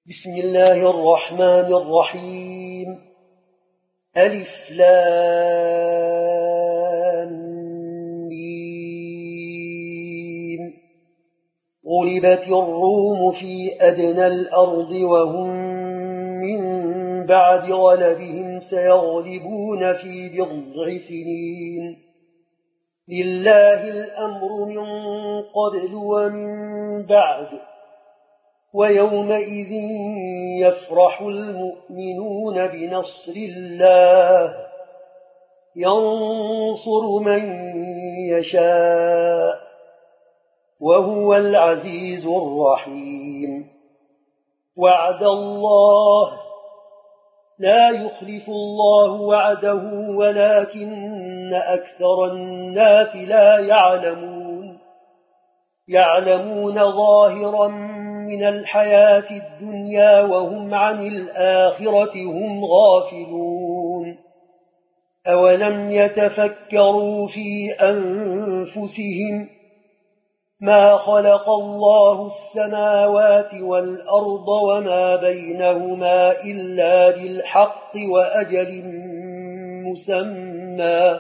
بسم الله الرحمن الرحيم. ألف لام ميم. غلبت الروم في أدنى الأرض وهم من بعد غلبهم سيغلبون في بضع سنين. لله الأمر من قبل ومن بعد ويومئذ يفرح المؤمنون بنصر الله ينصر من يشاء وهو العزيز الرحيم. وعد الله لا يخلف الله وعده ولكن أكثر الناس لا يعلمون ظاهرا من الحياة الدنيا وهم عن الآخرة هم غافلون. أولم يتفكروا في أنفسهم ما خلق الله السماوات والأرض وما بينهما إلا بالحق وأجل مسمى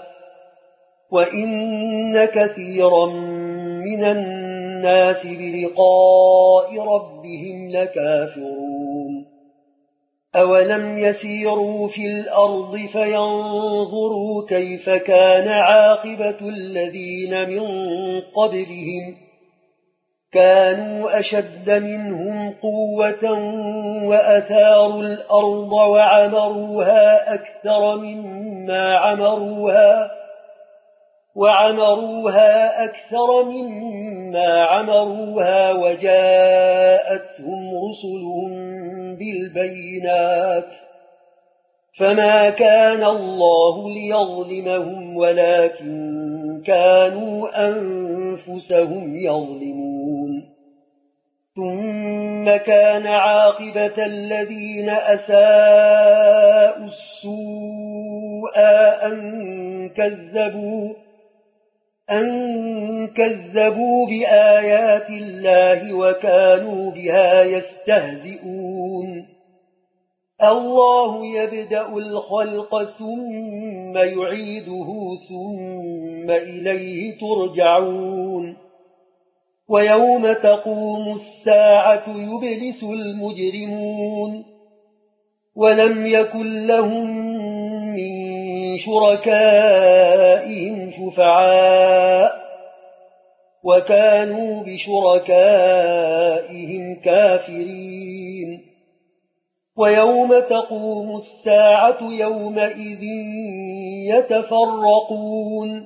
وإن كثيرا من الناس بلقاء ربهم لكافرون. أولم يسيروا في الأرض فينظروا كيف كان عاقبة الذين من قبلهم كانوا أشد منهم قوة وأثاروا الأرض وعمروها أكثر مما عمروها وجاءتهم رسلهم بالبينات فما كان الله ليظلمهم ولكن كانوا أنفسهم يظلمون. ثم كان عاقبة الذين أساءوا السوء أن كذبوا بآيات الله وكانوا بها يستهزئون. الله يبدأ الخلق ثم يعيده ثم إليه ترجعون. ويوم تقوم الساعة يبلس المجرمون ولم يكن لهم من شركائهم شفعاء وكانوا بشركائهم كافرين. ويوم تقوم الساعة يومئذ يتفرقون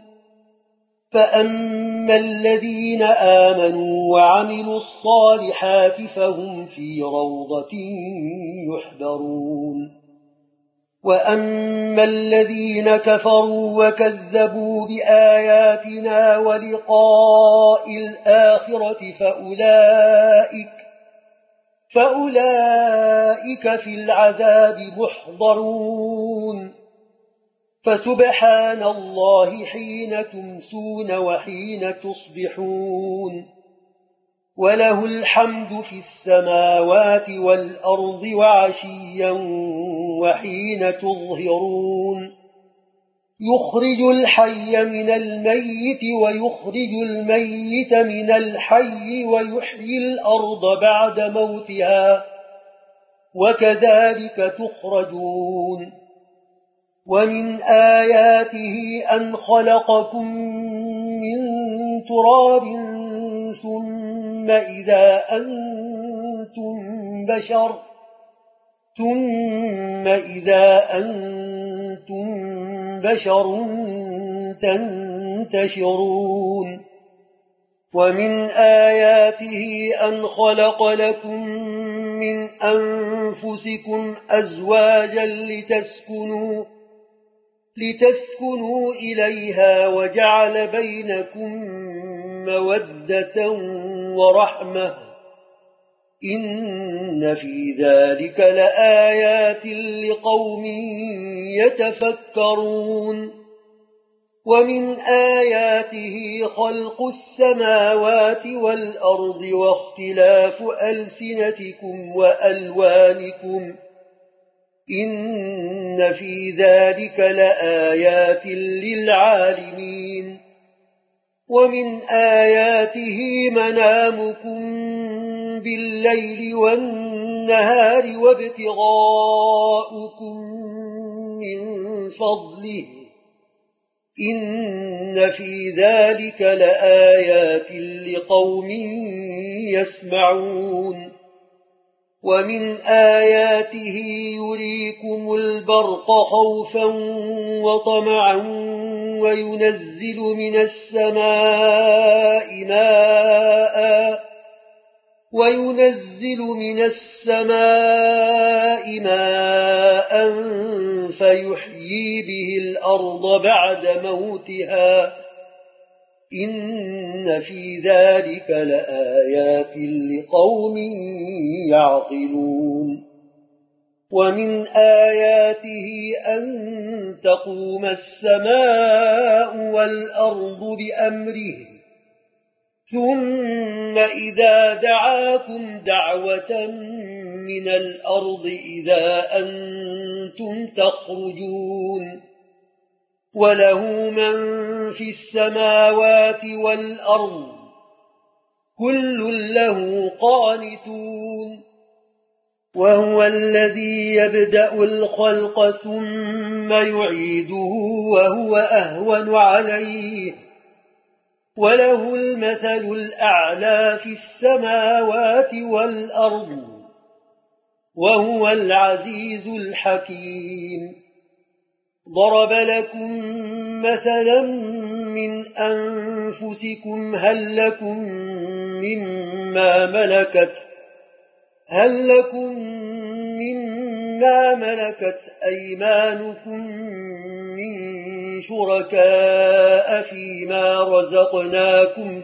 فأما الذين آمنوا وعملوا الصالحات فهم في روضة يحبرون. وأما الذين كفروا وكذبوا بآياتنا ولقاء الآخرة فأولئك في العذاب محضرون. فسبحان الله حين تمسون وحين تصبحون وله الحمد في السماوات والأرض وعشيا وحين تظهرون. يخرج الحي من الميت ويخرج الميت من الحي ويحيي الأرض بعد موتها وكذلك تخرجون. ومن آياته أن خلقكم من تراب ثم إذا أنتم بشر تنتشرون. ومن آياته أن خلق لكم من أنفسكم أزواجا لتسكنوا إليها وجعل بينكم مودة ورحمة إن في ذلك لآيات لقوم يتفكرون. ومن آياته خلق السماوات والأرض واختلاف ألسنتكم وألوانكم إن في ذلك لآيات للعالمين ومن آياته منامكم بالليل والنهار وابتغاؤكم من فضله إن في ذلك لآيات لقوم يسمعون ومن آياته يريكم البرق خوفا وطمعا وينزل من السماء ماء فيحيي به الأرض بعد موتها إن في ذلك لآيات لقوم يعقلون ومن آياته أن تقوم السماء والأرض بأمره ثم إذا دعاكم دعوة من الأرض إذا أنتم تخرجون وله من في السماوات والأرض كل له قانتون وهو الذي يبدأ الخلق ثم يعيده وهو أهون عليه وله المثل الأعلى في السماوات والأرض وهو العزيز الحكيم ضرب لكم مثلا من أنفسكم هل لكم مما ملكت أيمانكم من شركاء فيما رزقناكم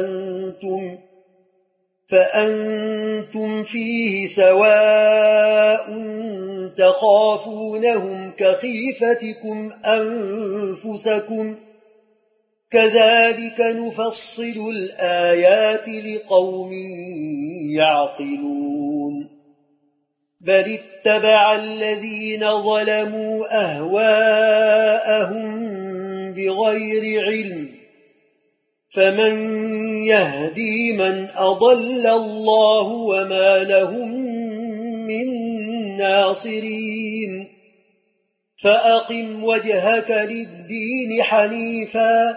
فأنتم فيه سواء تخافونهم كخيفتكم أنفسكم كذلك نفصل الآيات لقوم يعقلون بل اتبع الذين ظلموا أهواءهم بغير علم فمن يهدي من أضل الله وما لهم من ناصرين فأقم وجهك للدين حنيفا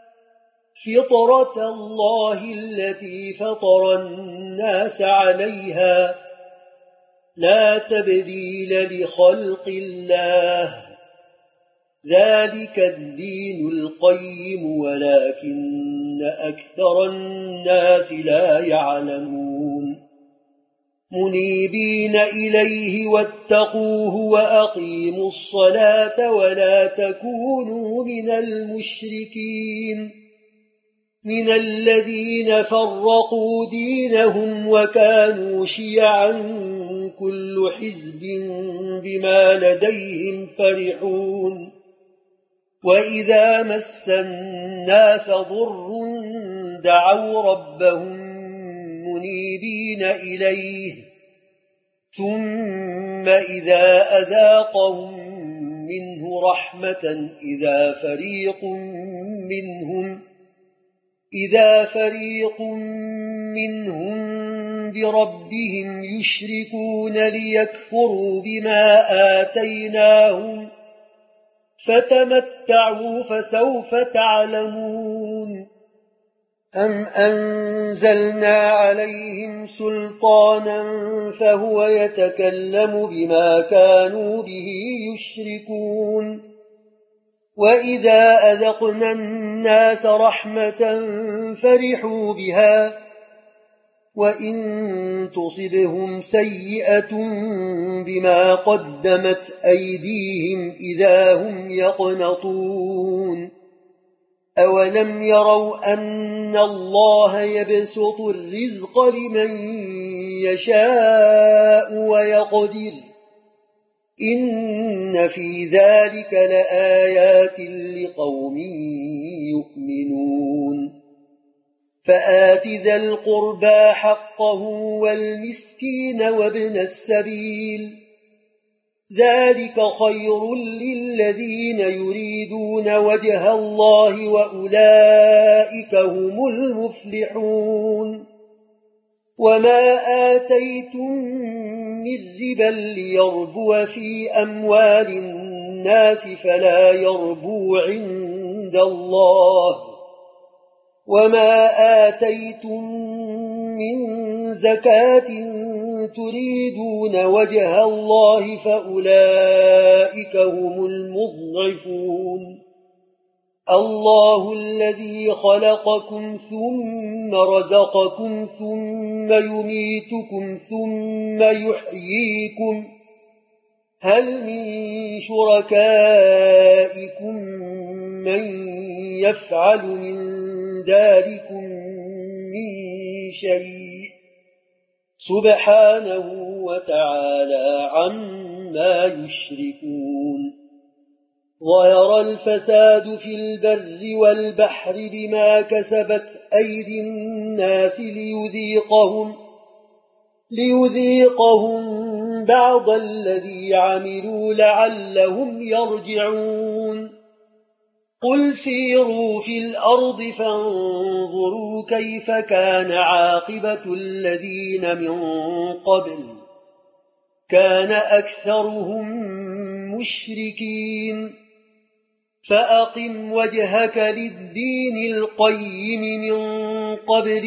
فطرة الله التي فطر الناس عليها لا تبديل لخلق الله ذلك الدين القيم ولكن أكثر الناس لا يعلمون منيبين إليه واتقوه وأقيموا الصلاة ولا تكونوا من المشركين من الذين فرقوا دينهم وكانوا شيعا كل حزب بما لديهم فرحون وإذا مس الناس ضر دعوا ربهم منيبين إليه ثم إذا أذاقهم منه رحمة إذا فريق منهم بربهم يشركون ليكفروا بما آتيناهم فتمتعوا فسوف تعلمون أم أنزلنا عليهم سلطانا فهو يتكلم بما كانوا به يشركون وإذا أذقنا الناس رحمة فرحوا بها وإن تصبهم سيئة بما قدمت أيديهم إذا هم يقنطون أولم يروا أن الله يبسط الرزق لمن يشاء ويقدر إن في ذلك لآيات لقوم يؤمنون فآت ذا القربى حقه والمسكين وابن السبيل ذلك خير للذين يريدون وجه الله وأولئك هم المفلحون وما آتيتم من ربا ليربو في أموال الناس فلا يربو عند الله وما آتيتم من زكاة تريدون وجه الله فأولئك هم المضعفون الله الذي خلقكم ثم رزقكم ثم يميتكم ثم يحييكم هل من شركائكم من يفعل من ذلكم من شيء سبحانه وتعالى عما يشركون ظهر الفساد في البر والبحر بما كسبت أيدي الناس ليذيقهم بعض الذي عملوا لعلهم يرجعون قل سيروا في الأرض فانظروا كيف كان عاقبة الذين من قبل كان أكثرهم مشركين فأقم وجهك للدين القيم من قبل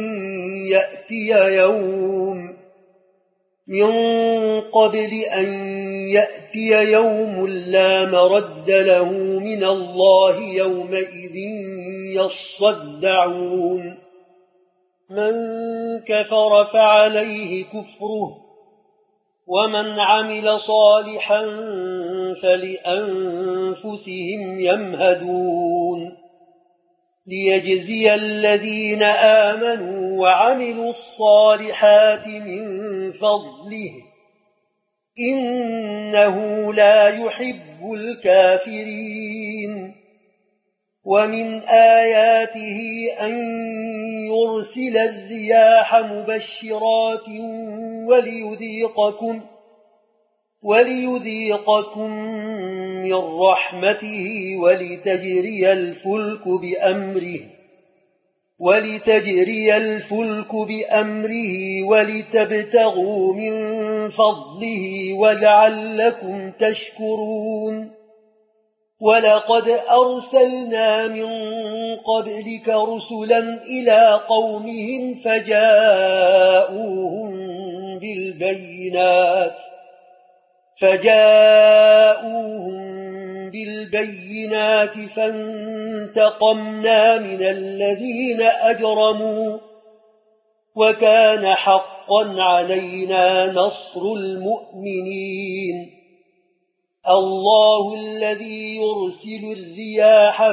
أن يأتي يوم لا مرد له من الله يومئذ يصدعون من كفر فعليه كفره ومن عمل صالحا فلأنفسهم يمهدون ليجزي الذين آمنوا وعملوا الصالحات من فضله إنه لا يحب الكافرين ومن آياته أن يرسل الرياح مبشرات وليذيقكم من رحمته ولتجري الفلك بأمره ولتبتغوا من فضله ولعلكم تشكرون ولقد أرسلنا من قبلك رسلا إلى قومهم فجاءوهم بالبينات فانتقمنا من الذين أجرموا وكان حقا علينا نصر المؤمنين الله الذي يرسل الرياح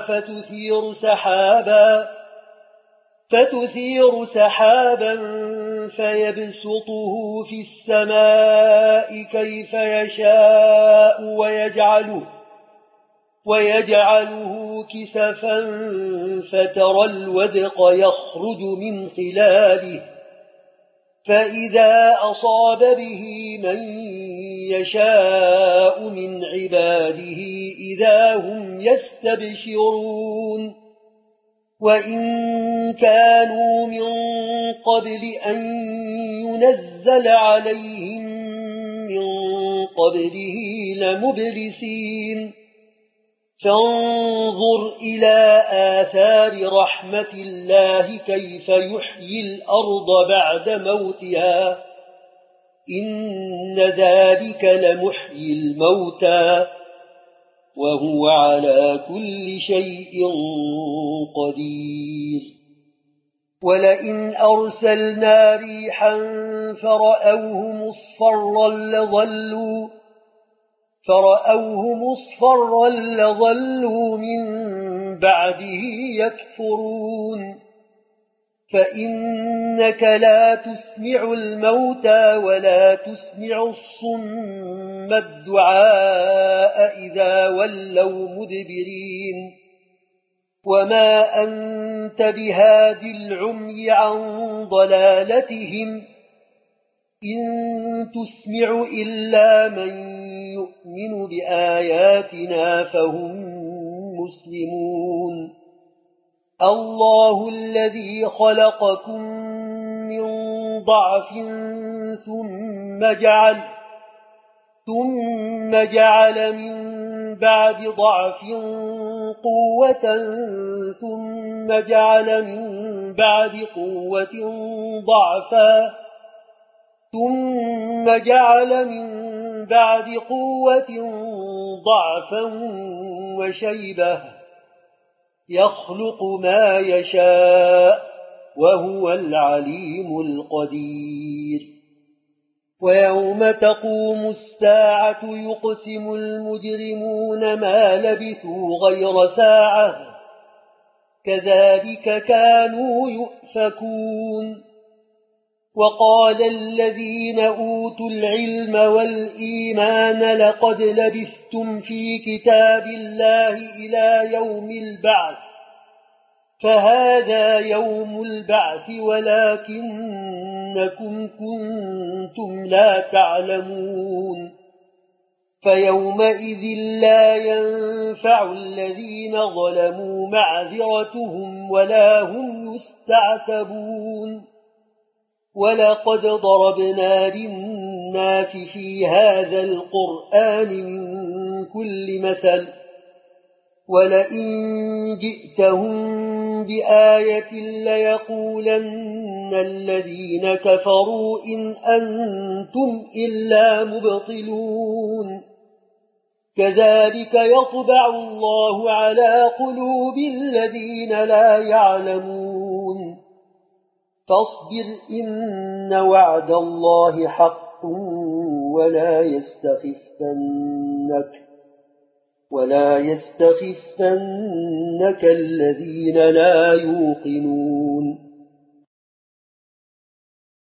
فتثير سحابا فيبسطه في السماء كيف يشاء ويجعله كسفا فترى الودق يخرج من خلاله فإذا أصاب به من يشاء من عباده إذا هم يستبشرون وإن كانوا من قبل أن ينزل عليهم من قبله لمبلسين فانظر إلى آثار رحمة الله كيف يحيي الأرض بعد موتها إن ذلك لمحيي الموتى وهو على كل شيء قدير ولئن أرسلنا ريحا فرأوه مصفرا لظلوا من بعده يكفرون فإنك لا تسمع الموتى ولا تسمع الصم الدعاء إذا ولوا مدبرين وما أنت بهاد العمي عن ضلالتهم إن تسمع إلا من يؤمن بآياتنا فهم مسلمون الله الذي خلقكم من ضعف ثم جعل من بعد ضعف قوة ثم جعل من بعد قوة ضعفا ثم جعل من بعد قوة ضعفا وشيبة يخلق ما يشاء وهو العليم القدير ويوم تقوم الساعة يقسم المجرمون ما لبثوا غير ساعة كذلك كانوا يؤفكون وقال الذين أوتوا العلم والإيمان لقد لبثتم في كتاب الله إلى يوم البعث فهذا يوم البعث ولكنكم كنتم لا تعلمون فيومئذ لا ينفع الذين ظلموا معذرتهم ولا هم يستعتبون ولقد ضربنا للناس في هذا القرآن من كل مثل ولئن جئتهم بآية ليقولن الذين كفروا إن أنتم إلا مبطلون كذلك يطبع الله على قلوب الذين لا يعلمون فاصبر إن وعد الله حق ولا يستخفنك الذين لا يوقنون